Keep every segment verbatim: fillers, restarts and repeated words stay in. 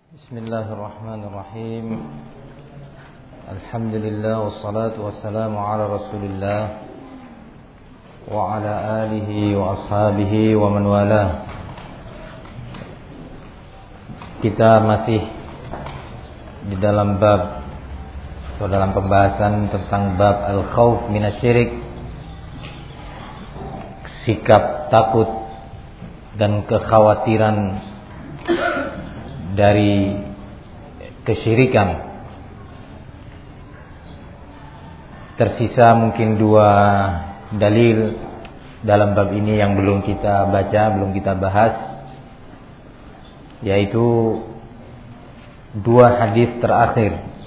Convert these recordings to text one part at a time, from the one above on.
Bismillahirrahmanirrahim. Alhamdulillah wassalatu wassalamu ala Rasulillah wa ala alihi wa ashabihi wa man walah. Kita masih di dalam bab atau dalam pembahasan tentang bab al-khauf minasyirik, sikap takut dan kekhawatiran dari kesyirikan. Tersisa mungkin dua dalil dalam bab ini yang belum kita baca, belum kita bahas, yaitu dua hadis terakhir.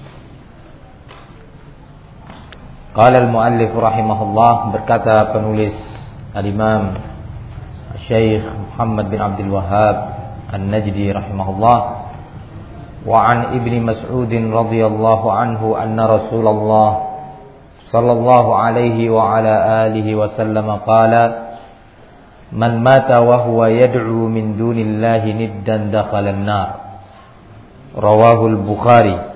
Qala al-muallif rahimahullah, berkata penulis al-Imam Syekh Muhammad bin Abdul Wahhab An-Najdi rahimahullah, wa an Ibni Mas'ud radhiyallahu anhu anna Rasulullah sallallahu alaihi wa ala alihi wa sallam qala man mata wa huwa yad'u min dunillahi niddan dakhala an-nar. Rawahu al-Bukhari.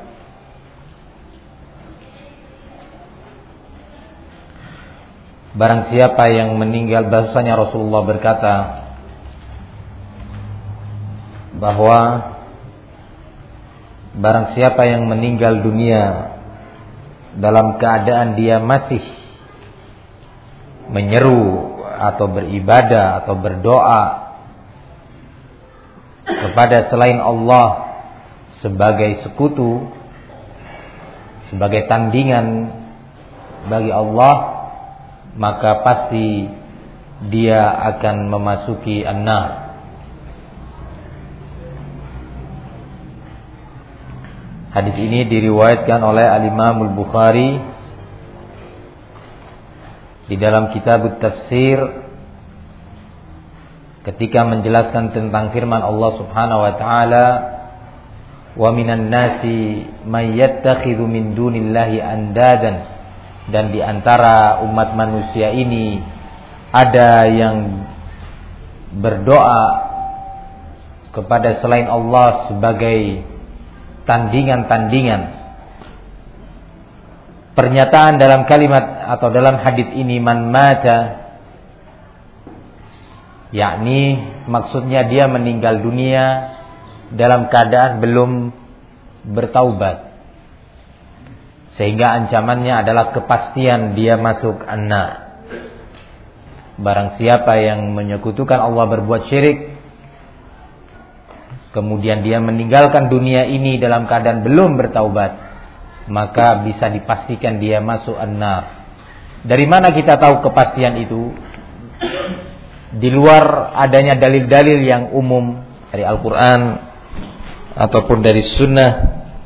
Barang siapa yang meninggal, bahasanya Rasulullah berkata bahwa barang siapa yang meninggal dunia dalam keadaan dia masih menyeru atau beribadah atau berdoa kepada selain Allah sebagai sekutu, sebagai tandingan bagi Allah, maka pasti dia akan memasuki an-nar. Hadis ini diriwayatkan oleh al-Imam al-Bukhari di dalam kitab Tafsir ketika menjelaskan tentang firman Allah Subhanahu wa taala, wa minan nasi may yattakhidhu min dunillahi andadan. Dan di antara umat manusia ini ada yang berdoa kepada selain Allah sebagai tandingan-tandingan. Pernyataan dalam kalimat atau dalam hadis ini man mata, yakni maksudnya dia meninggal dunia dalam keadaan belum bertaubat, sehingga ancamannya adalah kepastian dia masuk an-nar. Barang siapa yang menyekutukan Allah, berbuat syirik, kemudian dia meninggalkan dunia ini dalam keadaan belum bertaubat, maka bisa dipastikan dia masuk an-nar. Dari mana kita tahu kepastian itu? Di luar adanya dalil-dalil yang umum dari Al-Quran ataupun dari Sunnah,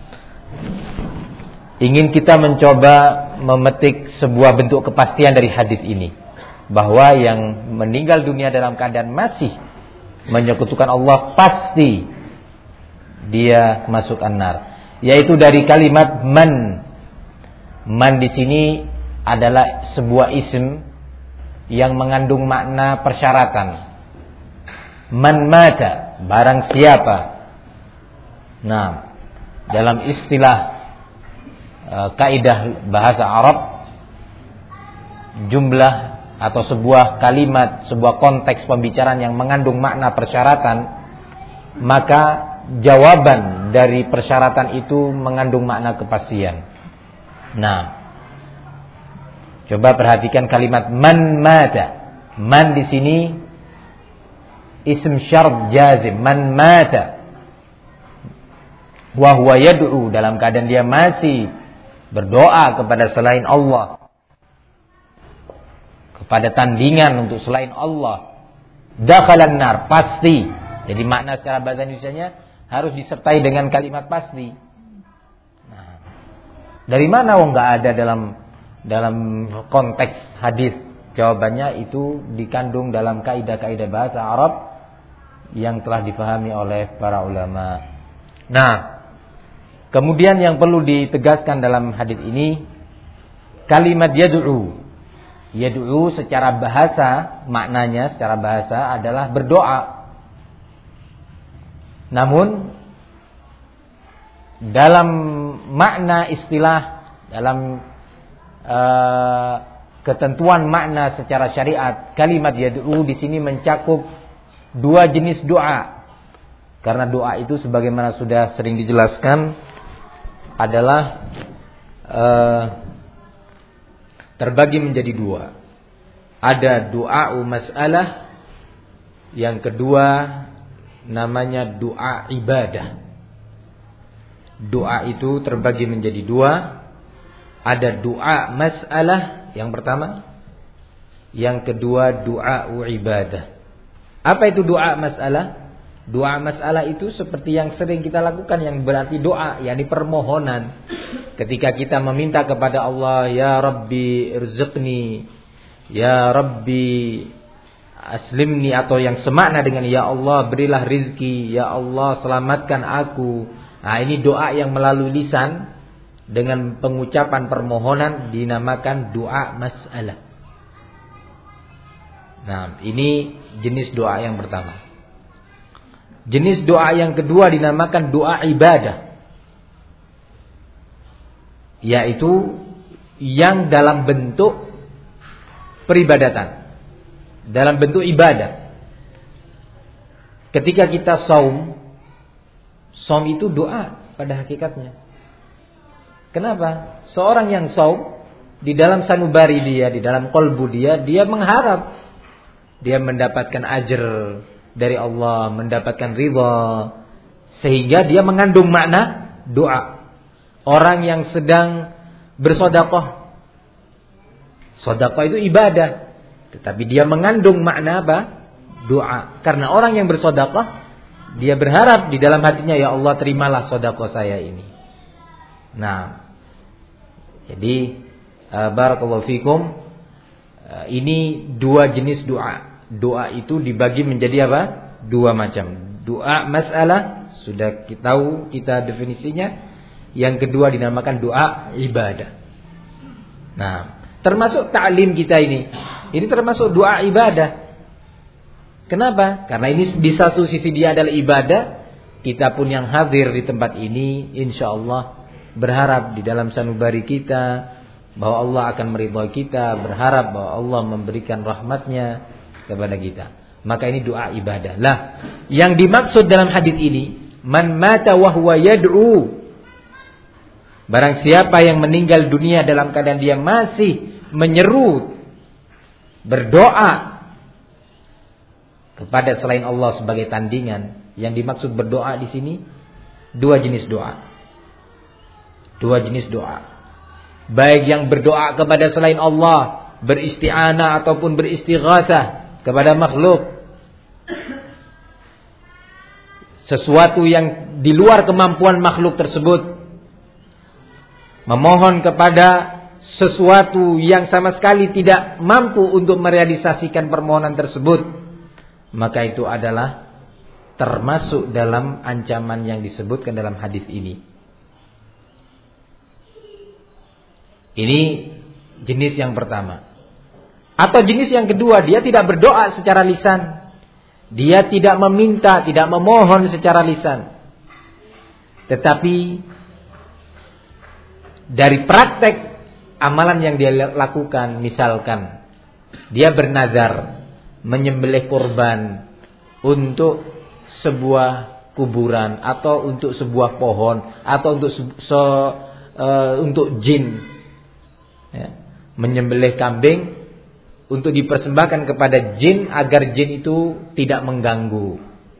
ingin kita mencoba memetik sebuah bentuk kepastian dari hadis ini, bahwa yang meninggal dunia dalam keadaan masih menyekutukan Allah pasti dia masuk an-nar, yaitu dari kalimat man. Man di sini adalah sebuah isim yang mengandung makna persyaratan. Man mata, barang siapa. Nah, dalam istilah kaidah bahasa Arab, jumlah atau sebuah kalimat, sebuah konteks pembicaraan yang mengandung makna persyaratan, maka jawaban dari persyaratan itu mengandung makna kepastian. Nah, coba perhatikan kalimat man mata. Man di sini ism syarat jazim, man mata wa huwa yad'u, dalam keadaan dia masih berdoa kepada selain Allah, kepada tandingan untuk selain Allah, dakhalan nar, pasti. Jadi makna secara bahasa Indonesianya harus disertai dengan kalimat pasti. Nah, dari mana wong nggak ada dalam dalam konteks hadis? Jawabannya itu dikandung dalam kaidah-kaidah bahasa Arab yang telah dipahami oleh para ulama. Nah, kemudian yang perlu ditegaskan dalam hadis ini, kalimat yad'u. Yad'u secara bahasa, maknanya secara bahasa adalah berdoa. Namun dalam makna istilah, dalam uh, ketentuan makna secara syariat, kalimat yad'u di sini mencakup dua jenis doa. Karena doa itu sebagaimana sudah sering dijelaskan adalah uh, terbagi menjadi dua. Ada doa mas'alah, yang kedua namanya doa ibadah. Doa itu terbagi menjadi dua. Ada doa mas'alah yang pertama, yang kedua doa ibadah. Apa itu doa mas'alah? Doa mas'alah itu seperti yang sering kita lakukan, yang berarti doa, yakni permohonan. Ketika kita meminta kepada Allah, ya Rabbi irzuqni, ya Rabbi aslimni, atau yang semakna dengan ya Allah berilah rizki, ya Allah selamatkan aku. Nah, ini doa yang melalui lisan dengan pengucapan permohonan dinamakan doa mas'alah. Nah, ini jenis doa yang pertama. Jenis doa yang kedua dinamakan doa ibadah, yaitu yang dalam bentuk peribadatan, dalam bentuk ibadah. Ketika kita saum, saum itu doa pada hakikatnya. Kenapa? Seorang yang saum, di dalam sanubari dia, di dalam kolbu dia, dia mengharap dia mendapatkan ajr dari Allah, mendapatkan ridha, sehingga dia mengandung makna doa. Orang yang sedang bersedekah, sedekah itu ibadah, tetapi dia mengandung makna apa? Doa. Karena orang yang bersedekah, dia berharap di dalam hatinya, ya Allah terimalah sedekah saya ini. Nah, jadi uh, barakallahu fikum, uh, ini dua jenis doa. Doa itu dibagi menjadi apa? Dua macam. Doa masalah sudah kita tahu kita definisinya. Yang kedua dinamakan doa ibadah. Nah, termasuk ta'lim kita ini. Ini termasuk doa ibadah. Kenapa? Karena ini di satu sisi dia adalah ibadah. Kita pun yang hadir di tempat ini, insyaallah berharap di dalam sanubari kita bahwa Allah akan meridhai kita, berharap bahwa Allah memberikan rahmatnya kepada kita. Maka ini doa ibadah. Lah, yang dimaksud dalam hadis ini, man mata wa huwa yad'u. Barang siapa yang meninggal dunia dalam keadaan dia masih menyeru, berdoa kepada selain Allah sebagai tandingan. Yang dimaksud berdoa di sini dua jenis doa. Dua jenis doa. Baik yang berdoa kepada selain Allah, beristi'anah ataupun beristighatsah kepada makhluk, sesuatu yang di luar kemampuan makhluk tersebut, memohon kepada sesuatu yang sama sekali tidak mampu untuk merealisasikan permohonan tersebut, maka itu adalah termasuk dalam ancaman yang disebutkan dalam hadis ini. Ini jenis yang pertama. Atau jenis yang kedua, dia tidak berdoa secara lisan. Dia tidak meminta, tidak memohon secara lisan. Tetapi dari praktek amalan yang dia lakukan, misalkan dia bernazar menyembelih kurban untuk sebuah kuburan, atau untuk sebuah pohon, atau untuk se, uh, untuk jin, ya, menyembelih kambing untuk dipersembahkan kepada jin agar jin itu tidak mengganggu.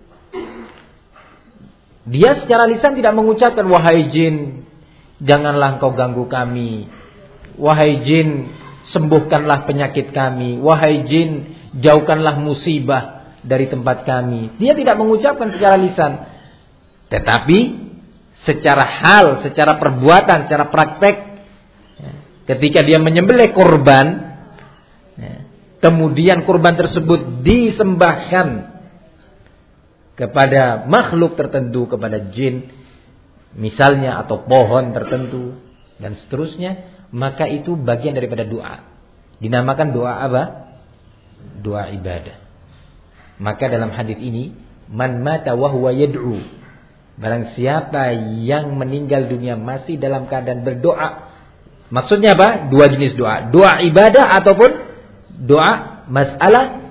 Dia secara lisan tidak mengucapkan, wahai jin, janganlah engkau ganggu kami. Wahai jin, sembuhkanlah penyakit kami. Wahai jin, jauhkanlah musibah dari tempat kami. Dia tidak mengucapkan secara lisan. Tetapi secara hal, secara perbuatan, secara praktek, ketika dia menyembelih kurban, kemudian kurban tersebut disembahkan kepada makhluk tertentu, kepada jin misalnya, atau pohon tertentu dan seterusnya, maka itu bagian daripada doa. Dinamakan doa apa? Doa ibadah. Maka dalam hadis ini, man mata wa huwa yad'u, Barang siapa yang meninggal dunia masih dalam keadaan berdoa. Maksudnya apa? Dua jenis doa. Doa ibadah ataupun doa masalah.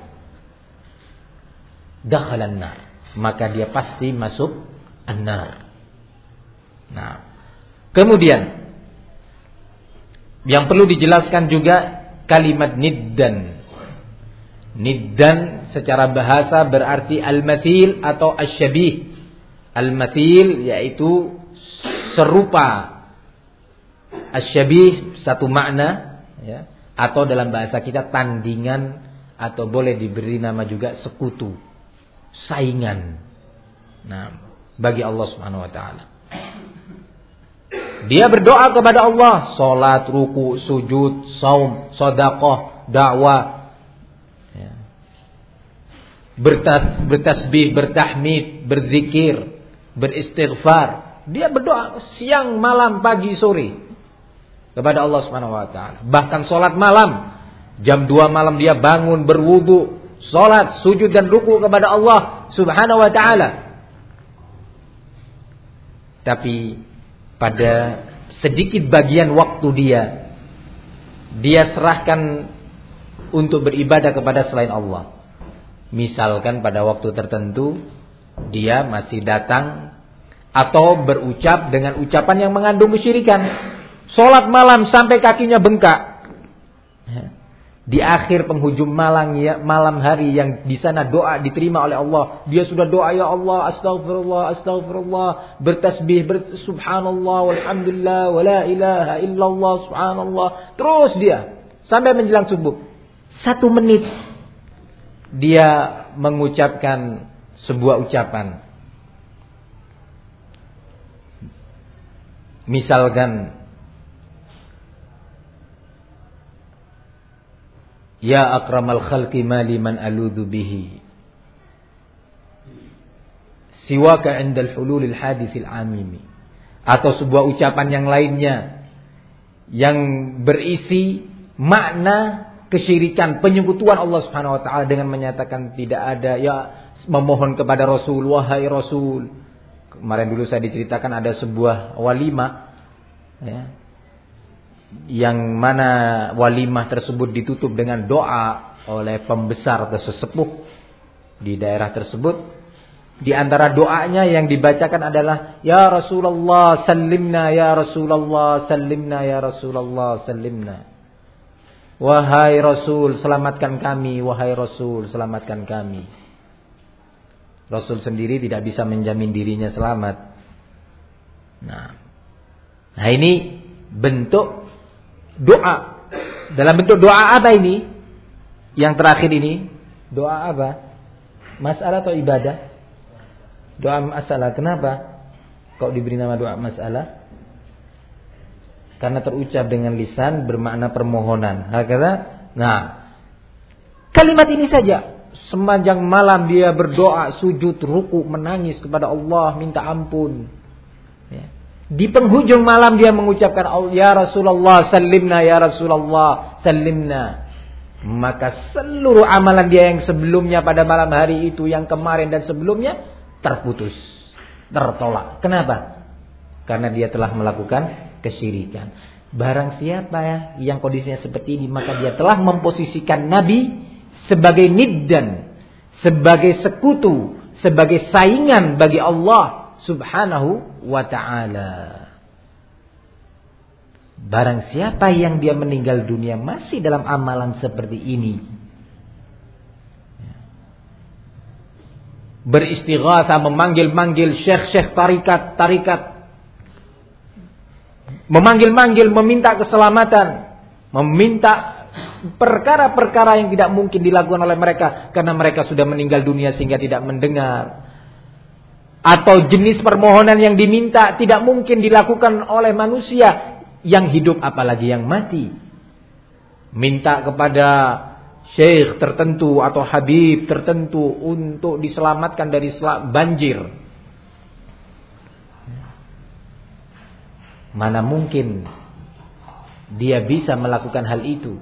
Dakhalan nar. Maka dia pasti masuk an-nar. Nah, kemudian yang perlu dijelaskan juga kalimat niddan. Niddan secara bahasa berarti al-mathil atau asy-syabih. Al-mathil yaitu serupa. Asy-syabih satu makna, ya, atau dalam bahasa kita tandingan, atau boleh diberi nama juga sekutu, saingan. Nah, bagi Allah Subhanahu wa taala. Dia berdoa kepada Allah, salat, ruku, sujud, saum, sedekah, dakwah, ya. Bertas, bertasbih, bertahmid, berzikir, beristighfar. Dia berdoa siang, malam, pagi, sore kepada Allah Subhanahu wa taala. Bahkan salat malam, jam dua malam dia bangun berwudu, salat, sujud dan ruku kepada Allah Subhanahu wa taala. Tapi pada sedikit bagian waktu dia, dia serahkan untuk beribadah kepada selain Allah. Misalkan pada waktu tertentu dia masih datang atau berucap dengan ucapan yang mengandung kesyirikan. Salat malam sampai kakinya bengkak. Di akhir penghujung malam, ya, malam hari yang di sana doa diterima oleh Allah. Dia sudah doa, ya Allah, astagfirullah, astagfirullah, bertasbih, ber, subhanallah, walhamdulillah, wala ilaha illallah, subhanallah. Terus dia sampai menjelang subuh. Satu menit dia mengucapkan sebuah ucapan. Misalkan, ya akramal khalqi mali man aludhu bihi siwaka indal hululil hadithil amimi. Atau sebuah ucapan yang lainnya yang berisi makna kesyirikan, penyekutuan Allah Subhanahu wa taala dengan menyatakan tidak ada, ya memohon kepada Rasul, wahai Rasul. Kemarin dulu saya diceritakan ada sebuah walimah, ya, yang mana walimah tersebut ditutup dengan doa oleh pembesar atau sesepuh di daerah tersebut. Di antara doanya yang dibacakan adalah, ya Rasulullah sallimna, ya Rasulullah sallimna, ya Rasulullah sallimna. Wahai Rasul, selamatkan kami, wahai Rasul, selamatkan kami. Rasul sendiri tidak bisa menjamin dirinya selamat. Nah, nah ini bentuk doa. Dalam bentuk doa apa ini? Yang terakhir ini doa apa? Masalah atau ibadah? Doa masalah. Kenapa kok diberi nama doa masalah? Karena terucap dengan lisan bermakna permohonan. Hakala. Nah, kalimat ini saja. Sepanjang malam dia berdoa, sujud, ruku, menangis kepada Allah, minta ampun. Ya. Di penghujung malam dia mengucapkan, ya Rasulullah sallimna, ya Rasulullah sallimna. Maka seluruh amalan dia yang sebelumnya pada malam hari itu, yang kemarin dan sebelumnya, terputus, tertolak. Kenapa? Karena dia telah melakukan kesyirikan. Barang siapa ya yang kondisinya seperti ini, maka dia telah memposisikan Nabi sebagai niddan, sebagai sekutu, sebagai saingan bagi Allah Subhanahu wa ta'ala. Barang siapa yang dia meninggal dunia masih dalam amalan seperti ini, beristighatsah, memanggil-manggil syekh-syekh tarikat, tarikat, memanggil-manggil, meminta keselamatan, meminta perkara-perkara yang tidak mungkin dilakukan oleh mereka karena mereka sudah meninggal dunia sehingga tidak mendengar. Atau jenis permohonan yang diminta tidak mungkin dilakukan oleh manusia yang hidup apalagi yang mati. Minta kepada syekh tertentu atau habib tertentu untuk diselamatkan dari banjir. Mana mungkin dia bisa melakukan hal itu.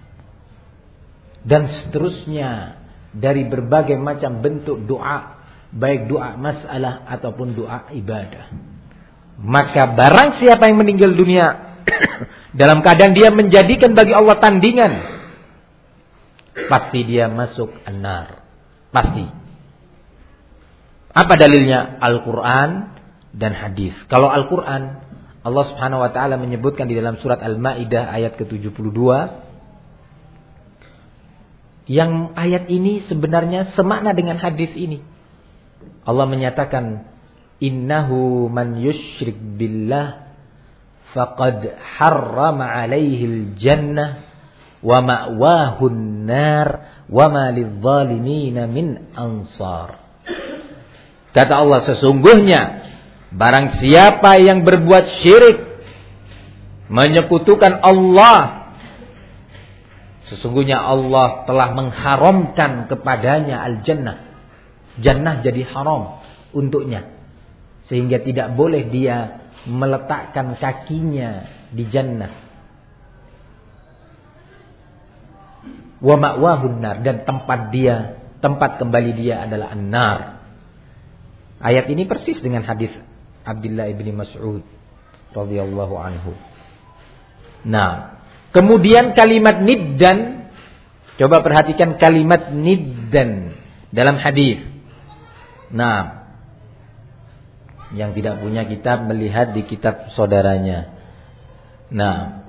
Dan seterusnya dari berbagai macam bentuk doa baik doa masalah ataupun doa ibadah. Maka barang siapa yang meninggal dunia dalam keadaan dia menjadikan bagi Allah tandingan, pasti dia masuk an-nar. Pasti. Apa dalilnya? Al-Quran dan hadis. Kalau Al-Quran, Allah Subhanahu wa taala menyebutkan di dalam surat Al-Maidah ayat ke tujuh puluh dua. Yang ayat ini sebenarnya semakna dengan hadis ini. Allah menyatakan, innahu man yusyrik billah faqad harrama alaihil jannah wa ma'wahun nar wa ma lidzalimina min ansar. Kata Allah, sesungguhnya barang siapa yang berbuat syirik, menyekutukan Allah, sesungguhnya Allah telah mengharamkan kepadanya al-jannah. Jannah jadi haram untuknya, sehingga tidak boleh dia meletakkan kakinya di jannah. Wa ma'wahun nar, dan tempat dia, tempat kembali dia adalah an-nar. Ayat ini persis dengan hadis Abdullah bin Mas'ud radhiyallahu anhu. Nah, kemudian kalimat niddan, coba perhatikan kalimat niddan dalam hadis. Nah, yang tidak punya kitab melihat di kitab saudaranya. Nah,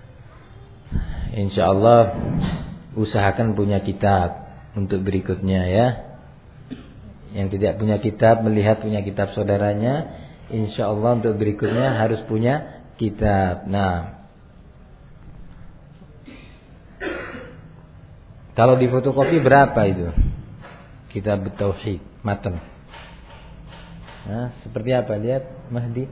insyaallah usahakan punya kitab untuk berikutnya ya. Yang tidak punya kitab melihat punya kitab saudaranya, insyaallah untuk berikutnya harus punya kitab. Nah, kalau di fotokopi berapa itu? Kitab Tauhid matan. Nah, seperti apa? Lihat Mahdi.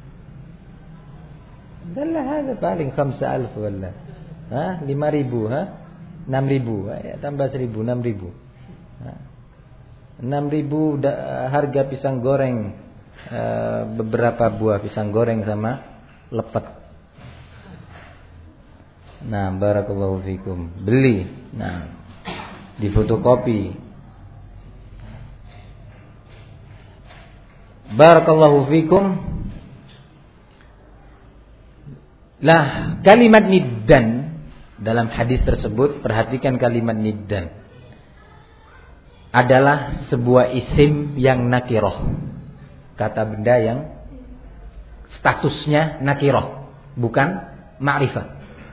Dalla hada paling khamsa alf wala. Hah? lima ribu, ha? enam ribu, ya, tambah seribu, enam ribu. Nah, enam ribu harga pisang goreng, e, beberapa buah pisang goreng sama lepet. Nah, barakallahu fikum. Beli. Nah, di fotokopi. Barakallahu fikum. Lah, kalimat niddan dalam hadis tersebut, perhatikan kalimat niddan adalah sebuah isim yang nakiroh, kata benda yang statusnya nakiroh, bukan ma'rifah.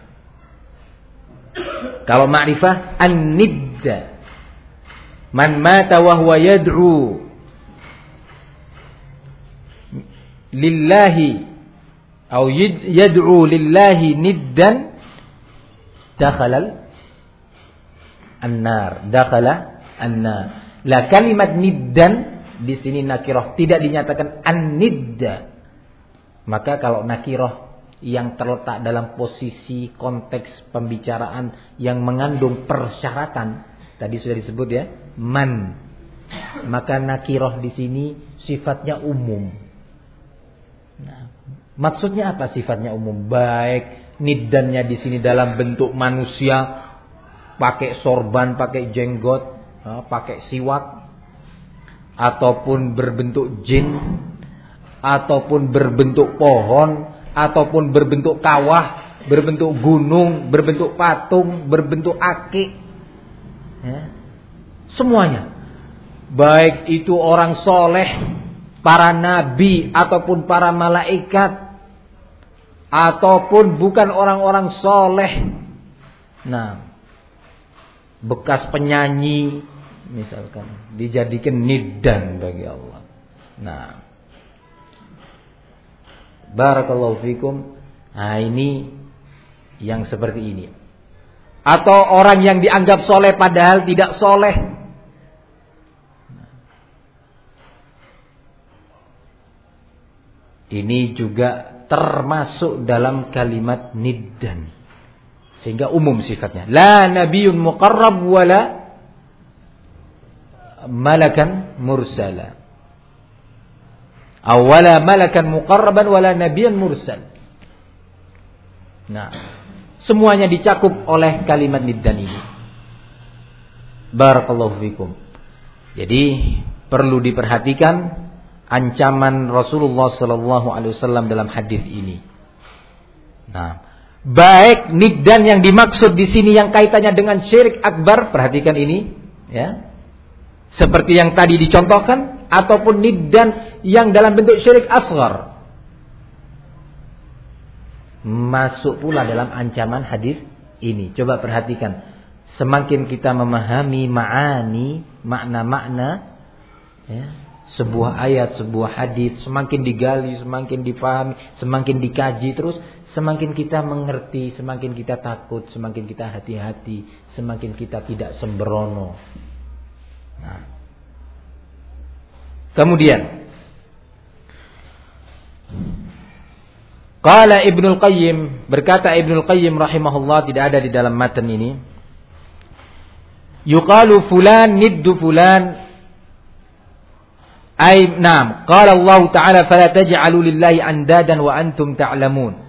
Kalau ma'rifah, an-nidda man mata wa huwa yad'u lillahi atau yad'u lillahi niddan dakhala an-nar, dakhala anna. La kalimat niddan di sini nakirah, tidak dinyatakan an-nidda. Maka kalau nakirah yang terletak dalam posisi konteks pembicaraan yang mengandung persyaratan, tadi sudah disebut ya, man, maka nakirah di sini sifatnya umum. Nah, maksudnya apa sifatnya umum? Baik niddannya di sini dalam bentuk manusia, pakai sorban, pakai jenggot, pakai siwak, ataupun berbentuk jin, ataupun berbentuk pohon, ataupun berbentuk kawah, berbentuk gunung, berbentuk patung, berbentuk akik, ya. Semuanya, baik itu orang soleh, para nabi, ataupun para malaikat, ataupun bukan orang-orang soleh. Nah, bekas penyanyi misalkan dijadikan niddan bagi Allah. Nah, barakallahu fikum. Nah, ini yang seperti ini. Atau orang yang dianggap soleh padahal tidak soleh. Ini juga termasuk dalam kalimat niddan, sehingga umum sifatnya. La nabiyyun muqarrab wala malakan mursala. Awala malakan muqarraban wala nabiyyan mursal. Nah, semuanya dicakup oleh kalimat niddan ini. Barakallahu fikum. Jadi perlu diperhatikan ancaman Rasulullah sallallahu alaihi wasallam dalam hadis ini. Nah, baik niddan yang dimaksud di sini yang kaitannya dengan syirik akbar, perhatikan ini, ya. Seperti yang tadi dicontohkan, ataupun niddan yang dalam bentuk syirik asghar, masuk pula dalam ancaman hadis ini. Coba perhatikan, semakin kita memahami ma'ani, makna-makna, ya, sebuah ayat, sebuah hadis, semakin digali, semakin dipahami, semakin dikaji terus, semakin kita mengerti, semakin kita takut, semakin kita hati-hati, semakin kita tidak sembrono. Nah. Kemudian qala Ibnul Qayyim, berkata Ibnul Qayyim rahimahullah, tidak ada di dalam matan ini, yuqalu fulan niddu fulan. Ay, naam, qala Allah Ta'ala fala taj'alu lillahi andadan wa antum ta'lamun.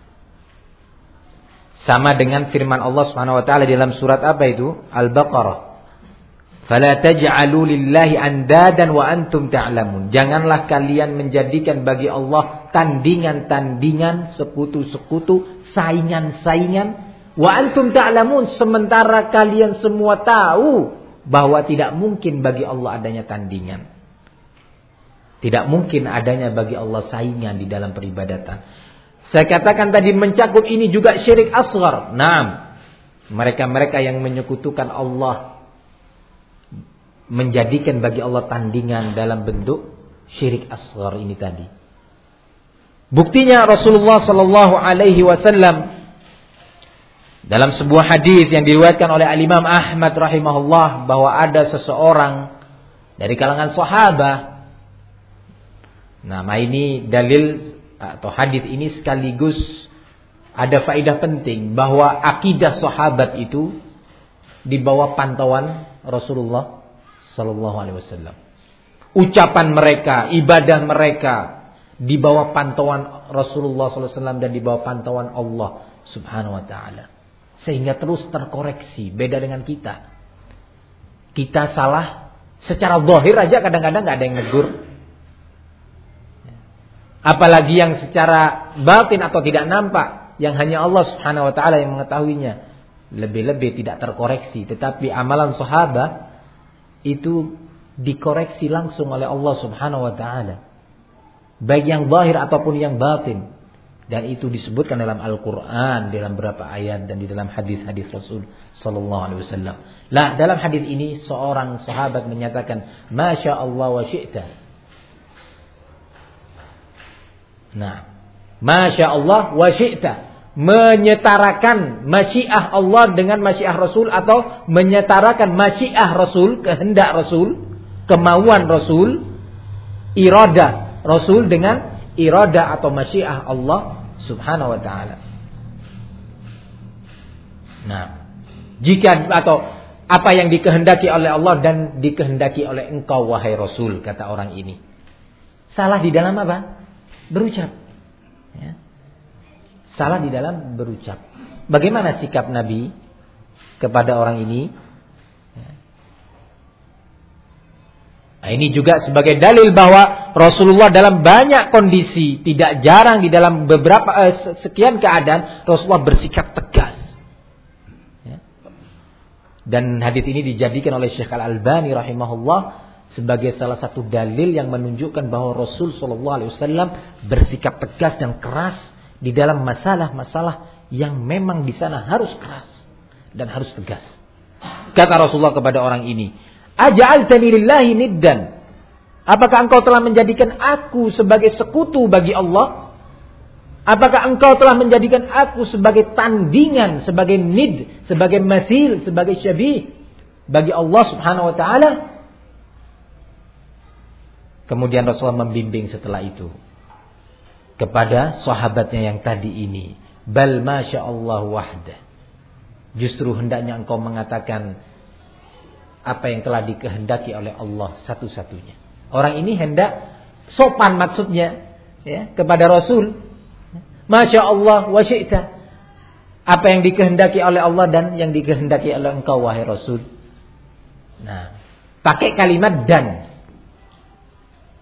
Sama dengan firman Allah Subhanahu wa taala dalam surat apa itu? Al-Baqarah. Fala taj'alu lillahi andadan wa antum ta'lamun. Janganlah kalian menjadikan bagi Allah tandingan-tandingan, sekutu-sekutu, saingan-saingan, wa antum ta'lamun, sementara kalian semua tahu bahwa tidak mungkin bagi Allah adanya tandingan. Tidak mungkin adanya bagi Allah saingan di dalam peribadatan. Saya katakan tadi mencakup ini juga syirik asghar. Naam. Mereka-mereka yang menyekutukan Allah, menjadikan bagi Allah tandingan dalam bentuk syirik asghar ini tadi. Buktinya Rasulullah sallallahu alaihi wasallam dalam sebuah hadis yang diriwayatkan oleh Al-Imam Ahmad rahimahullah, bahwa ada seseorang dari kalangan sahabat. Nah, ini dalil atau hadis ini sekaligus ada faedah penting bahwa akidah sahabat itu di bawah pantauan Rasulullah sallallahu alaihi wasallam. Ucapan mereka, ibadah mereka di bawah pantauan Rasulullah sallallahu alaihi wasallam dan di bawah pantauan Allah Subhanahu wa taala. Sehingga terus terkoreksi, beda dengan kita. Kita salah secara zahir aja kadang-kadang enggak ada yang negur. Apalagi yang secara batin atau tidak nampak, yang hanya Allah Subhanahu wa taala yang mengetahuinya. Lebih-lebih tidak terkoreksi, tetapi amalan sahabat itu dikoreksi langsung oleh Allah Subhanahu wa taala. Baik yang zahir ataupun yang batin. Dan itu disebutkan dalam Al-Qur'an, dalam beberapa ayat dan di dalam hadis-hadis Rasul sallallahu alaihi wasallam. Lah, dalam hadis ini seorang sahabat menyatakan, "Masya Allah wa syi'ta." Nah, Masya Allah wa syi'ta, menyetarakan masyiah Allah dengan masyiah Rasul, atau menyetarakan masyiah Rasul, kehendak Rasul, kemauan Rasul, iradah Rasul dengan iradah atau masyiah Allah Subhanahu wa ta'ala. Nah, jika atau apa yang dikehendaki oleh Allah dan dikehendaki oleh engkau wahai Rasul, kata orang ini. Salah di dalam apa? Berucap, ya. Salah di dalam berucap. Bagaimana sikap Nabi kepada orang ini? Ya. Nah, ini juga sebagai dalil bahwa Rasulullah dalam banyak kondisi, tidak jarang di dalam beberapa eh, sekian keadaan Rasulullah bersikap tegas. Ya. Dan hadis ini dijadikan oleh Syekh Al-Albani rahimahullah sebagai salah satu dalil yang menunjukkan bahwa Rasul sallallahu alaihi wasallam bersikap tegas dan keras di dalam masalah-masalah yang memang di sana harus keras dan harus tegas. Kata Rasulullah kepada orang ini, "Aja'altani lillahi niddan?" Apakah engkau telah menjadikan aku sebagai sekutu bagi Allah? Apakah engkau telah menjadikan aku sebagai tandingan, sebagai nid, sebagai mathil, sebagai syabih bagi Allah Subhanahu wa taala? Kemudian Rasulullah membimbing setelah itu kepada sahabatnya yang tadi ini, bal masya Allah wahdah. Justru hendaknya engkau mengatakan apa yang telah dikehendaki oleh Allah satu-satunya. Orang ini hendak sopan maksudnya, ya, kepada Rasul. Masya Allah wa syi'ta. Apa yang dikehendaki oleh Allah dan yang dikehendaki oleh engkau wahai Rasul. Nah, pakai kalimat dan.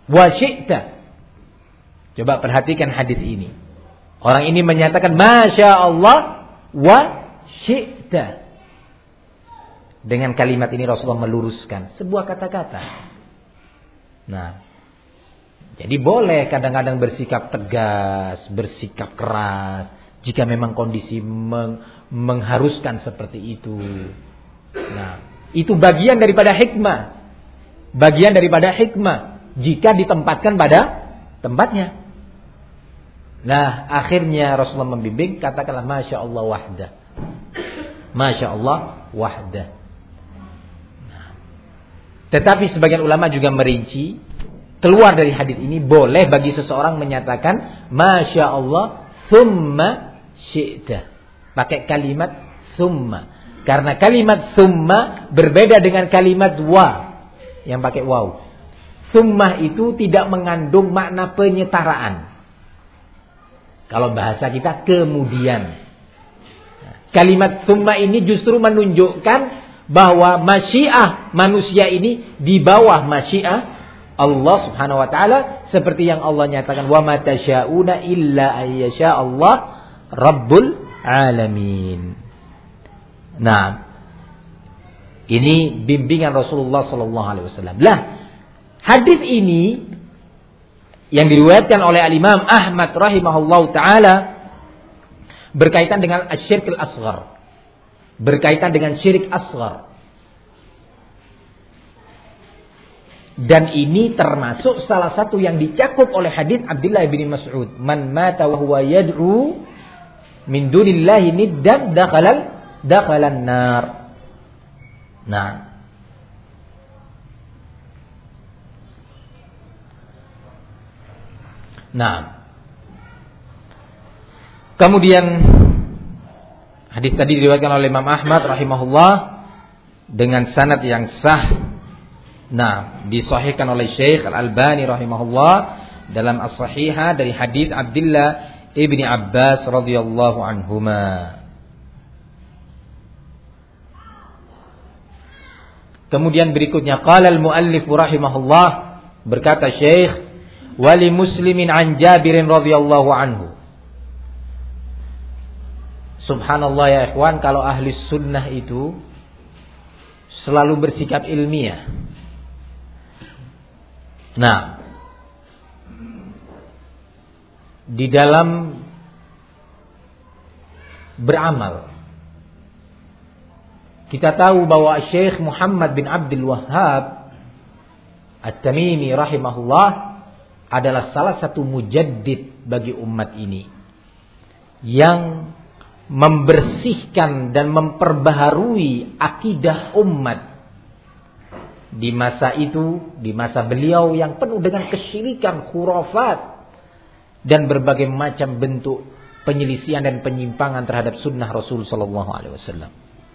wa syi'ta. Coba perhatikan hadis ini. Orang ini menyatakan Masya Allah wa syi'ta. Dengan kalimat ini Rasulullah meluruskan sebuah kata-kata. Nah, jadi boleh kadang-kadang bersikap tegas, bersikap keras, jika memang kondisi meng- mengharuskan seperti itu. Nah, itu bagian daripada hikmah. Bagian daripada hikmah jika ditempatkan pada tempatnya. Nah, akhirnya Rasulullah membimbing, katakanlah Masya Allah wahda. Masya Allah wahda. Tetapi sebagian ulama juga merinci, keluar dari hadis ini boleh bagi seseorang menyatakan Masya Allah thumma syi'ta, pakai kalimat thumma, karena kalimat thumma berbeda dengan kalimat wa yang pakai waw. Thumma itu tidak mengandung makna penyetaraan. Kalau bahasa kita kemudian. Kalimat thumma ini justru menunjukkan bahwa masyiah manusia ini di bawah masyiah Allah Subhanahu wa taala, seperti yang Allah nyatakan wa ma tasyauna illa ayyasha Allah rabbul alamin. Nah, ini bimbingan Rasulullah sallallahu alaihi wasallam. Lah, hadis ini yang diriwayatkan oleh Al-Imam Ahmad rahimahullahu taala berkaitan dengan asyirk al-asghar. Berkaitan dengan syirik asghar. Dan ini termasuk salah satu yang dicakup oleh hadis Abdullah bin Mas'ud, man mata wa huwa yad'u min dunillahi niddan dakhalal dakhalan nar. Nah, Nah, kemudian hadis tadi diriwayatkan oleh Imam Ahmad rahimahullah dengan sanad yang sah. Nah, disahihkan oleh Syekh Al-Albani rahimahullah dalam As-Sahihah dari hadis Abdullah ibni Abbas radhiyallahu anhuma. Kemudian berikutnya qala al-muallif rahimahullah, berkata Syekh, wali muslimin an Jabirin radhiyallahu anhu. Subhanallah ya ikhwan, kalau ahli sunnah itu selalu bersikap ilmiah. Nah, di dalam beramal, kita tahu bahwa Syekh Muhammad bin Abdul Wahhab At-Tamimi rahimahullah adalah salah satu mujaddid bagi umat ini yang membersihkan dan memperbaharui akidah umat di masa itu, di masa beliau yang penuh dengan kesyirikan, khurafat dan berbagai macam bentuk penyelisihan dan penyimpangan terhadap sunnah Rasul sallallahu alaihi wasallam.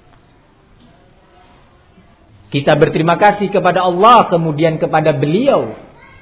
Kita berterima kasih kepada Allah, kemudian kepada beliau.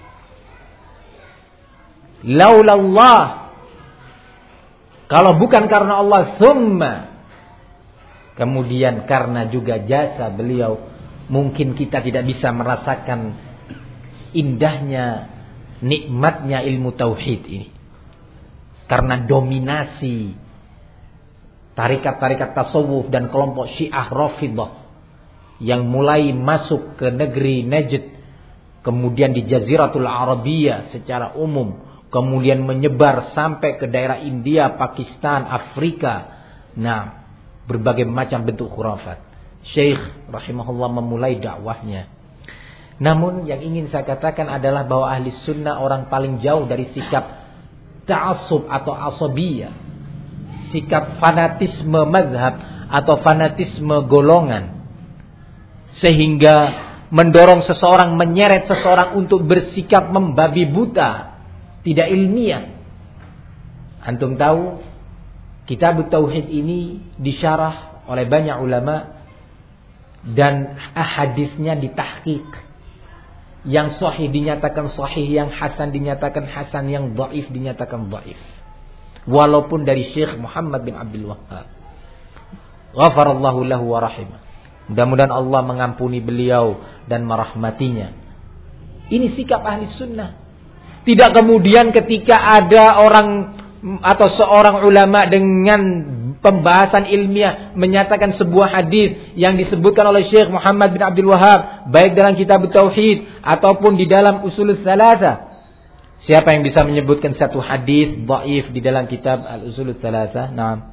Laulallah, kalau bukan karena Allah, thumma, kemudian karena juga jasa beliau, mungkin kita tidak bisa merasakan indahnya, nikmatnya ilmu tauhid ini. Karena dominasi tarikat-tarikat tasawuf dan kelompok Syiah Rafidhah yang mulai masuk ke negeri Najd, kemudian di Jaziratul Arabiyah secara umum, kemudian menyebar sampai ke daerah India, Pakistan, Afrika. Nah, berbagai macam bentuk khurafat. Syekh rahimahullah memulai dakwahnya. Namun yang ingin saya katakan adalah bahwa ahli sunnah orang paling jauh dari sikap ta'assub atau asabiyah, sikap fanatisme mazhab atau fanatisme golongan, sehingga mendorong seseorang, menyeret seseorang untuk bersikap membabi buta, tidak ilmiah. Antum tahu kitab Tauhid ini disyarah oleh banyak ulama dan ahadisnya ditahqiq. Yang sahih dinyatakan sahih, yang hasan dinyatakan hasan, yang dhaif dinyatakan dhaif. Walaupun dari Syekh Muhammad bin Abdul Wahhab, ghafarallahu lahu wa rahimah, mudah-mudahan Allah mengampuni beliau dan merahmatinya. Ini sikap ahli sunnah. Tidak kemudian ketika ada orang atau seorang ulama dengan pembahasan ilmiah menyatakan sebuah hadis yang disebutkan oleh Syekh Muhammad bin Abdul Wahhab, baik dalam kitab Tauhid ataupun di dalam Ushulus Tsalatsa. Siapa yang bisa menyebutkan satu hadis dhaif di dalam kitab Al-Ushulus Tsalatsa? Naam.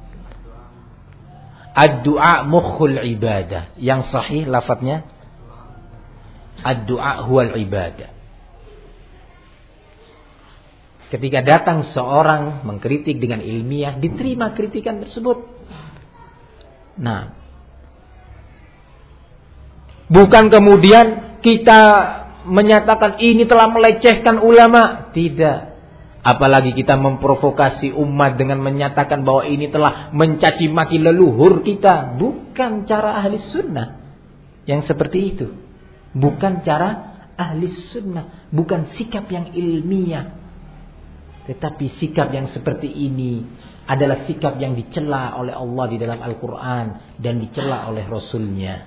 Ad-du'a mukhul ibadah. Yang sahih lafadznya ad-du'a huwal ibadah. Ketika datang seorang mengkritik dengan ilmiah, diterima kritikan tersebut. Nah, bukan kemudian kita menyatakan ini telah melecehkan ulama. Tidak. Apalagi kita memprovokasi umat dengan menyatakan bahwa ini telah mencaci maki leluhur kita. Bukan cara ahli sunnah yang seperti itu. Bukan cara ahli sunnah. Bukan sikap yang ilmiah. Tetapi sikap yang seperti ini adalah sikap yang dicela oleh Allah di dalam Al-Quran dan dicela oleh Rasulnya.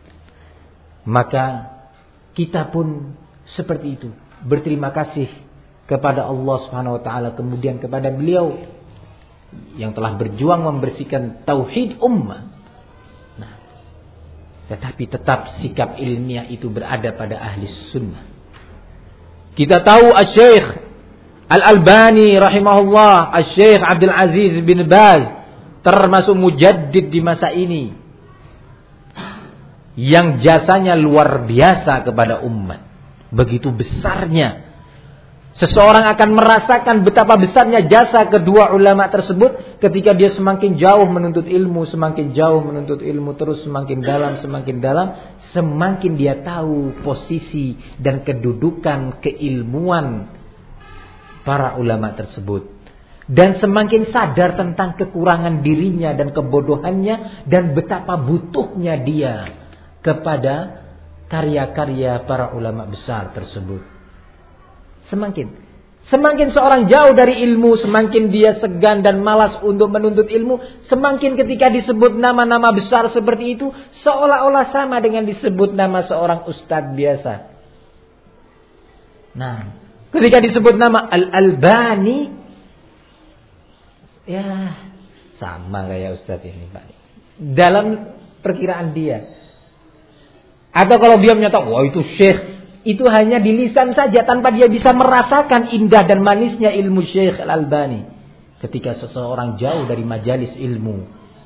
Maka kita pun seperti itu. Berterima kasih kepada Allah Subhanahu wa taala, kemudian kepada beliau yang telah berjuang membersihkan tauhid ummah. Nah, tetapi tetap sikap ilmiah itu berada pada ahli sunnah. Kita tahu Asy-Syaikh Al-Albani rahimahullah, Asy-Syaikh Abdul Aziz bin Baz termasuk mujaddid di masa ini yang jasanya luar biasa kepada umat. Begitu besarnya. Seseorang akan merasakan betapa besarnya jasa kedua ulama tersebut ketika dia semakin jauh menuntut ilmu, semakin jauh menuntut ilmu, terus semakin dalam, semakin dalam, semakin dia tahu posisi dan kedudukan keilmuan para ulama tersebut. Dan semakin sadar tentang kekurangan dirinya dan kebodohannya dan betapa butuhnya dia kepada karya-karya para ulama besar tersebut. Semakin Semakin seorang jauh dari ilmu, semakin dia segan dan malas untuk menuntut ilmu. Semakin ketika disebut nama-nama besar seperti itu, seolah-olah sama dengan disebut nama seorang ustadz biasa. Nah, ketika disebut nama Al-Albani, ya sama kayak ustadz ini Pak. Dalam perkiraan dia. Atau kalau dia menyatakan, wah itu syekh. Itu hanya di lisan saja tanpa dia bisa merasakan indah dan manisnya ilmu Syekh Al-Albani. Ketika seseorang jauh dari majalis ilmu.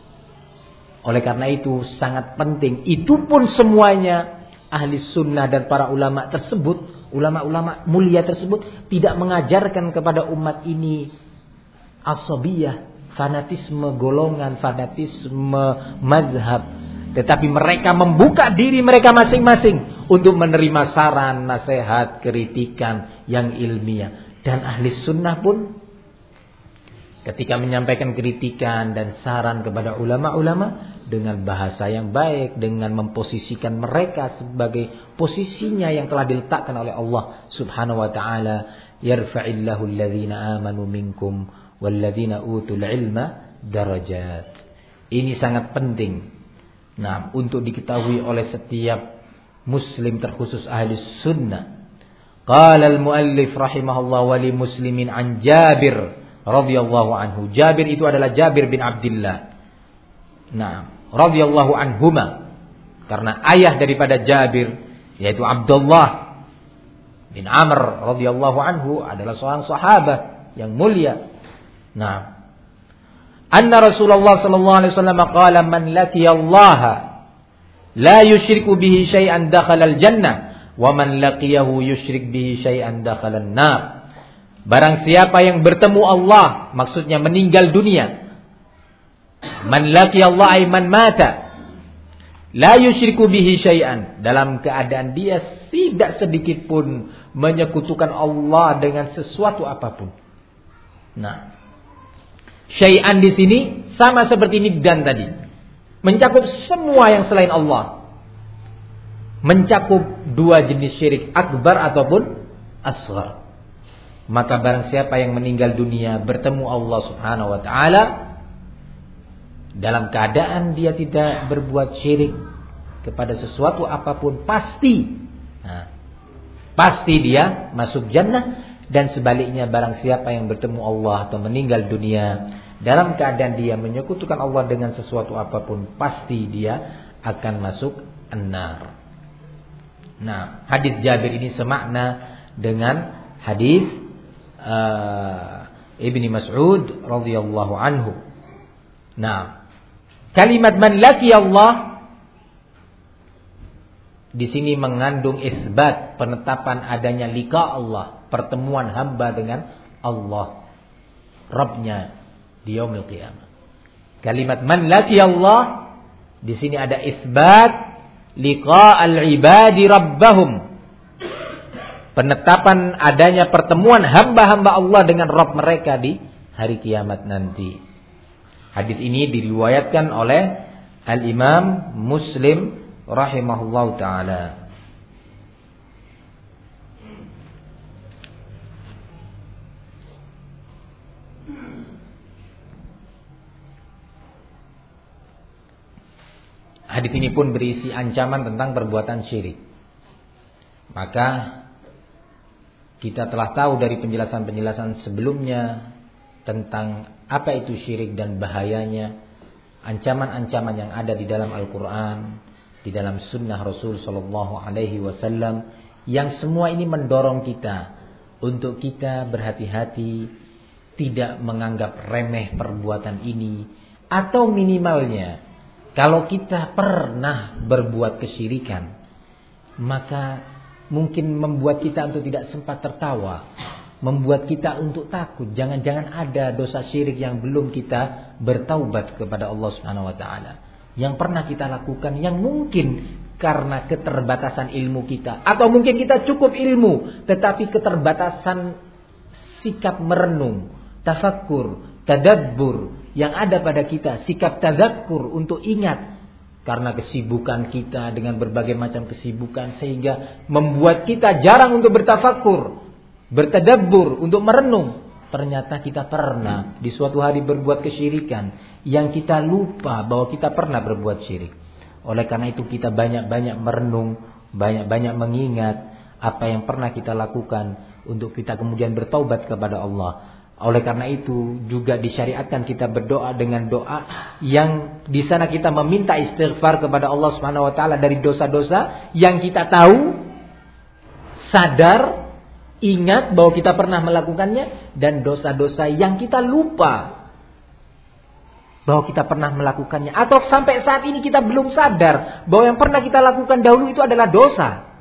Oleh karena itu sangat penting. Itu pun semuanya ahli sunnah dan para ulama tersebut. Ulama-ulama mulia tersebut tidak mengajarkan kepada umat ini asabiyah, fanatisme golongan, fanatisme mazhab. Tetapi mereka membuka diri mereka masing-masing untuk menerima saran, nasihat, kritikan yang ilmiah. Dan ahli sunnah pun ketika menyampaikan kritikan dan saran kepada ulama-ulama dengan bahasa yang baik, dengan memposisikan mereka sebagai posisinya yang telah diletakkan oleh Allah Subhanahu wa taala, yarfa'illahu alladhina amanu minkum walladhina utul ilma darajat. Ini sangat penting. Nah, untuk diketahui oleh setiap muslim terkhusus ahli sunnah. Qala al-muallif rahimahullah wa li muslimin an Jabir radhiyallahu anhu. Jabir itu adalah Jabir bin Abdullah. Nah, radhiyallahu anhuma. Karena ayah daripada Jabir yaitu Abdullah bin Amr radhiyallahu anhu adalah seorang sahabat yang mulia. Nah, anna Rasulullah sallallahu alaihi wasallam qala man laqiyallaha la yusyriku bihi syai'an dakhala al-jannah wa man laqiyahu yusyrik bihi syai'an dakhala an-nar. Barang siapa yang bertemu Allah, maksudnya meninggal dunia. Man laqiyallaha ay man mata la yusyriku bihi syai'an, dalam keadaan dia tidak sedikit pun menyekutukan Allah dengan sesuatu apapun. Nah, syai'an di sini sama seperti niddan tadi. Mencakup semua yang selain Allah. Mencakup dua jenis syirik, akbar ataupun asghar. Maka barang siapa yang meninggal dunia bertemu Allah Subhanahu wa taala dalam keadaan dia tidak berbuat syirik kepada sesuatu apapun, pasti. Nah, pasti dia masuk jannah. Dan sebaliknya barang siapa yang bertemu Allah atau meninggal dunia dalam keadaan dia menyekutukan Allah dengan sesuatu apapun, pasti dia akan masuk an-nar. Nah, hadis Jabir ini semakna dengan hadis uh, Ibni Mas'ud radhiyallahu anhu. Nah, kalimat man laki Allah di sini mengandung isbat penetapan adanya liqa Allah, pertemuan hamba dengan Allah Rabbnya di yaumil qiyamah. Kalimat man laki Allah di sini ada isbat liqa al-ibadi rabbahum, penetapan adanya pertemuan hamba-hamba Allah dengan Rabb mereka di hari kiamat nanti. Hadis ini diriwayatkan oleh Al-Imam Muslim rahimahullahu taala. Hadis ini pun berisi ancaman tentang perbuatan syirik. Maka kita telah tahu dari penjelasan-penjelasan sebelumnya tentang apa itu syirik dan bahayanya, ancaman-ancaman yang ada di dalam Al-Quran, di dalam sunnah Rasul Sallallahu Alaihi Wasallam, yang semua ini mendorong kita untuk kita berhati-hati, tidak menganggap remeh perbuatan ini, atau minimalnya kalau kita pernah berbuat kesyirikan, maka mungkin membuat kita untuk tidak sempat tertawa, membuat kita untuk takut. Jangan-jangan ada dosa syirik yang belum kita bertaubat kepada Allah Subhanahu Wa Taala, yang pernah kita lakukan, yang mungkin karena keterbatasan ilmu kita, atau mungkin kita cukup ilmu, tetapi keterbatasan sikap merenung, tafakkur, tadabbur yang ada pada kita, sikap tadzakur untuk ingat, karena kesibukan kita dengan berbagai macam kesibukan sehingga membuat kita jarang untuk bertafakkur, bertadabbur, untuk merenung. Ternyata kita pernah di suatu hari berbuat kesyirikan yang kita lupa bahwa kita pernah berbuat syirik. Oleh karena itu kita banyak-banyak merenung, banyak-banyak mengingat apa yang pernah kita lakukan untuk kita kemudian bertaubat kepada Allah. Oleh karena itu juga disyariatkan kita berdoa dengan doa yang di sana kita meminta istighfar kepada Allah Subhanahu Wa Taala dari dosa-dosa yang kita tahu, sadar, ingat bahwa kita pernah melakukannya, dan dosa-dosa yang kita lupa bahwa kita pernah melakukannya, atau sampai saat ini kita belum sadar bahwa yang pernah kita lakukan dahulu itu adalah dosa.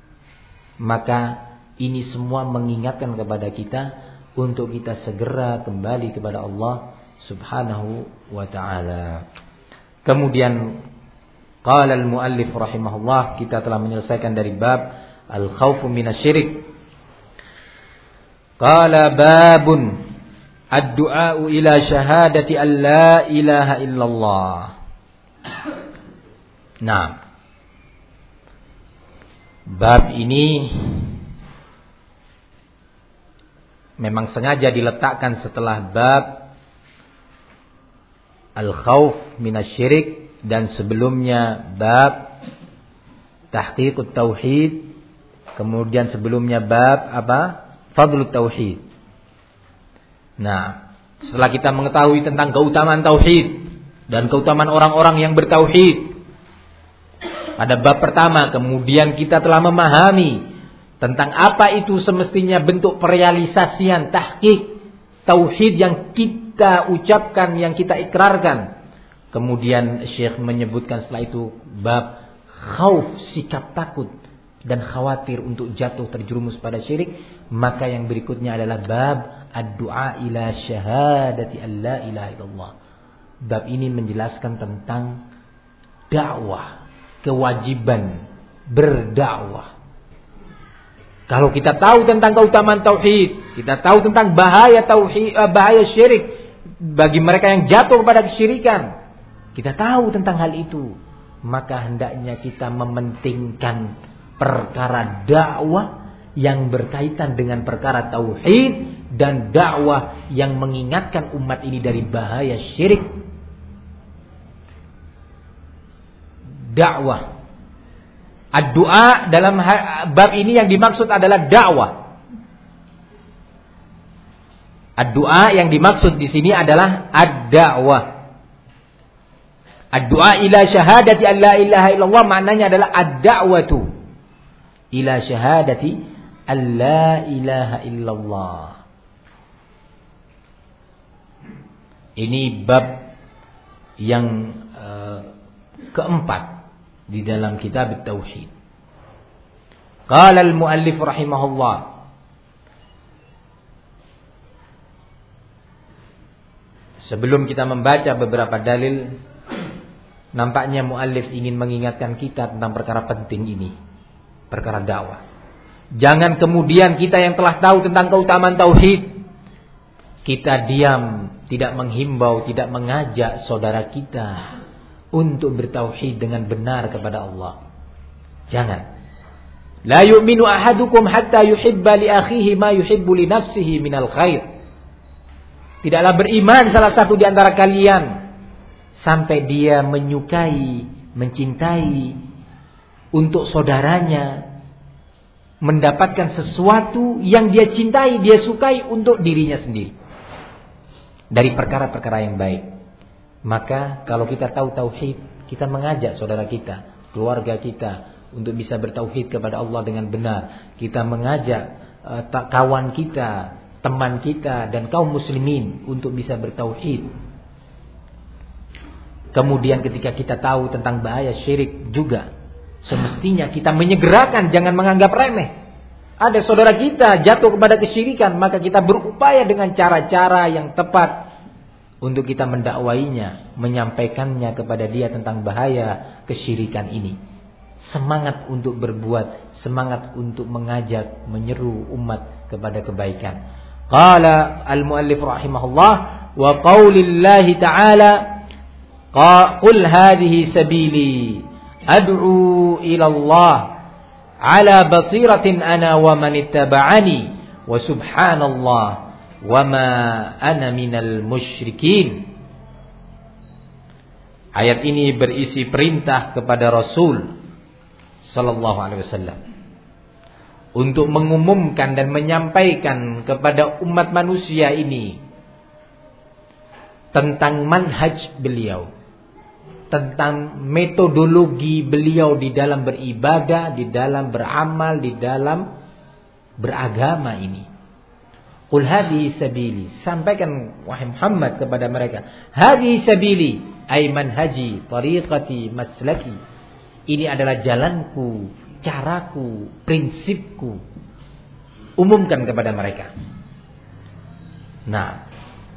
Maka ini semua mengingatkan kepada kita untuk kita segera kembali kepada Allah Subhanahu wa taala. Kemudian qala al-muallif rahimahullah, kita telah menyelesaikan dari bab al-khaufu minasyirik. Qala babun ad-du'a'u ila syahadati an la ilaha illallah. Nah, bab ini memang sengaja diletakkan setelah bab al-khauf minasyirik, dan sebelumnya bab tahqiqut tauhid, kemudian sebelumnya bab apa? Fadlut tauhid. Nah, setelah kita mengetahui tentang keutamaan tauhid dan keutamaan orang-orang yang bertauhid pada bab pertama, kemudian kita telah memahami tentang apa itu semestinya bentuk perealisasian tahqiq tauhid yang kita ucapkan, yang kita ikrarkan. Kemudian Syekh menyebutkan setelah itu bab khauf, sikap takut dan khawatir untuk jatuh terjerumus pada syirik. Maka yang berikutnya adalah bab ad-du'a ila syahadati an la ilaha illallah. Bab ini menjelaskan tentang dakwah, kewajiban berdakwah. Kalau kita tahu tentang keutamaan tauhid, kita tahu tentang bahaya tauhid, bahaya syirik bagi mereka yang jatuh kepada kesyirikan, kita tahu tentang hal itu, maka hendaknya kita mementingkan perkara dakwah yang berkaitan dengan perkara tauhid dan dakwah yang mengingatkan umat ini dari bahaya syirik. Dakwah Ad-du'a dalam bab ini yang dimaksud adalah dakwah. Ad-du'a yang dimaksud di sini adalah ad-da'wah. Ad-du'a ila syahadati an la ilaha illallah maknanya adalah ad-da'watu ila syahadati an la ilaha illallah. Ini bab yang uh, keempat di dalam kitab Tauhid. Qala al-muallif rahimahullah, sebelum kita membaca beberapa dalil, nampaknya muallif ingin mengingatkan kita tentang perkara penting ini, perkara dakwah. Jangan kemudian kita yang telah tahu tentang keutamaan tauhid, kita diam, tidak menghimbau, tidak mengajak saudara kita untuk bertauhid dengan benar kepada Allah. Jangan. La yu'minu ahadukum hatta yuhibba li akhihi ma yuhibbu li nafsihi minal khair. Tidaklah beriman salah satu di antara kalian sampai dia menyukai, mencintai untuk saudaranya mendapatkan sesuatu yang dia cintai, dia sukai untuk dirinya sendiri dari perkara-perkara yang baik. Maka kalau kita tahu tauhid, kita mengajak saudara kita, keluarga kita untuk bisa bertauhid kepada Allah dengan benar. Kita mengajak uh, kawan kita, teman kita dan kaum muslimin untuk bisa bertauhid. Kemudian ketika kita tahu tentang bahaya syirik juga, semestinya kita menyegerakan, jangan menganggap remeh. Ada saudara kita jatuh kepada kesyirikan, maka kita berupaya dengan cara-cara yang tepat untuk kita mendakwainya, menyampaikannya kepada dia tentang bahaya kesyirikan ini. Semangat untuk berbuat, semangat untuk mengajak, menyeru umat kepada kebaikan. Qala al-muallif rahimahullah wa qaulillahi ta'ala qul hadhihi sabili ad'u ila Allah ala basiratin ana wa man ittaba'ani wa subhanallah wa ma ana minal musyrikin. Ayat ini berisi perintah kepada Rasul sallallahu alaihi wasallam untuk mengumumkan dan menyampaikan kepada umat manusia ini tentang manhaj beliau, tentang metodologi beliau di dalam beribadah, di dalam beramal, di dalam beragama ini. Qul hadhihi sabili, sampaikan wahai Muhammad kepada mereka, hadhihi sabili ay manhaji, tariqati, maslaki. Ini adalah jalanku, caraku, prinsipku. Umumkan kepada mereka. Nah,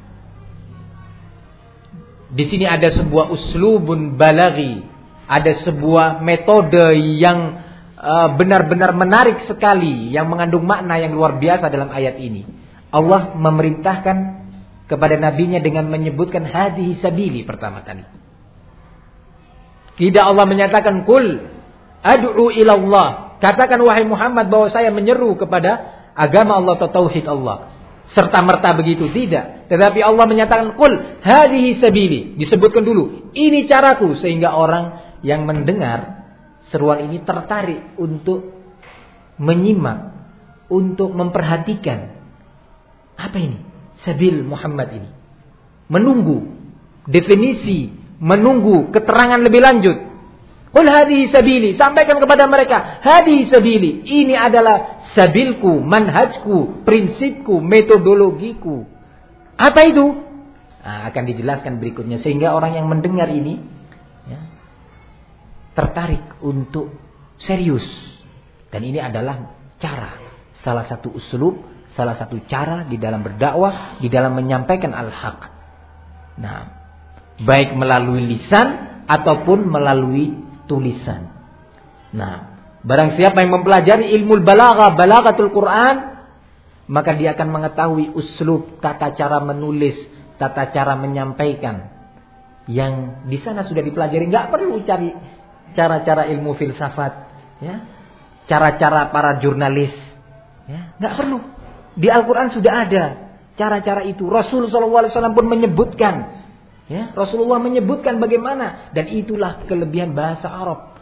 di sini ada sebuah uslubun balaghi, ada sebuah metode yang uh, benar-benar menarik sekali, yang mengandung makna yang luar biasa dalam ayat ini. Allah memerintahkan kepada nabinya dengan menyebutkan hadhihi sabili pertama kali. Tidak Allah menyatakan kul ad'u ila Allah. Katakan wahai Muhammad bahwa saya menyeru kepada agama Allah atau tauhid Allah. Serta-merta begitu tidak. Tetapi Allah menyatakan kul hadhihi sabili. Disebutkan dulu, ini caraku, sehingga orang yang mendengar seruan ini tertarik untuk menyimak, untuk memperhatikan. Apa ini? Sabil Muhammad ini. Menunggu definisi, menunggu keterangan lebih lanjut. Qul hadhihi sabili, sampaikan kepada mereka, hadhihi sabili, ini adalah sabilku, manhajku, prinsipku, metodologiku. Apa itu? Nah, akan dijelaskan berikutnya sehingga orang yang mendengar ini ya, tertarik untuk serius. Dan ini adalah cara, salah satu uslub, salah satu cara di dalam berdakwah, di dalam menyampaikan al-haq. Nah, baik melalui lisan ataupun melalui tulisan. Nah, barang siapa yang mempelajari ilmu balaghah, balaghatul Quran, maka dia akan mengetahui uslub, tata cara menulis, tata cara menyampaikan yang di sana sudah dipelajari. Enggak perlu cari cara-cara ilmu filsafat, ya, cara-cara para jurnalis, ya, enggak perlu. Di Al-Quran sudah ada cara-cara itu. Rasul sallallahu alaihi wasallam pun menyebutkan. Ya, Rasulullah menyebutkan bagaimana. Dan itulah kelebihan bahasa Arab.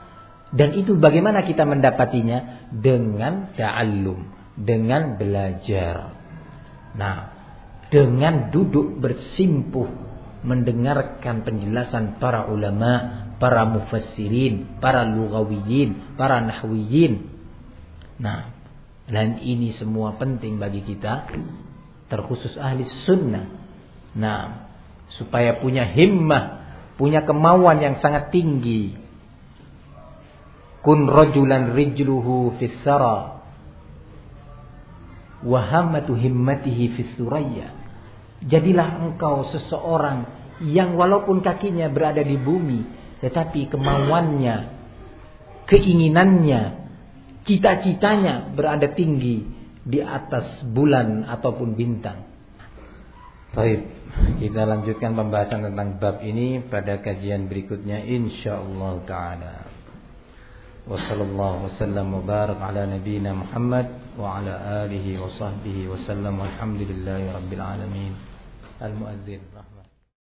Dan itu bagaimana kita mendapatinya? Dengan ta'allum, dengan belajar. Nah, dengan duduk bersimpuh mendengarkan penjelasan para ulama, para mufassirin, para lughawiyin, para nahwiyin. Nah, dan ini semua penting bagi kita, terkhusus ahli sunnah. Nah, supaya punya himmah, punya kemauan yang sangat tinggi. Kun rajulan rijluhu fis sara wa hammatu himmatihi fis suraya. Jadilah engkau seseorang yang walaupun kakinya berada di bumi, tetapi kemauannya, keinginannya, cita-citanya berada tinggi di atas bulan ataupun bintang. Baik, kita lanjutkan pembahasan tentang bab ini pada kajian berikutnya insyaallah taala. Wassallallahu wasallam wa barak ala nabiyyina Muhammad wa ala alihi wa sahbihi wa sallam walhamdulillahi rabbil alamin. Al-muadzin rahmat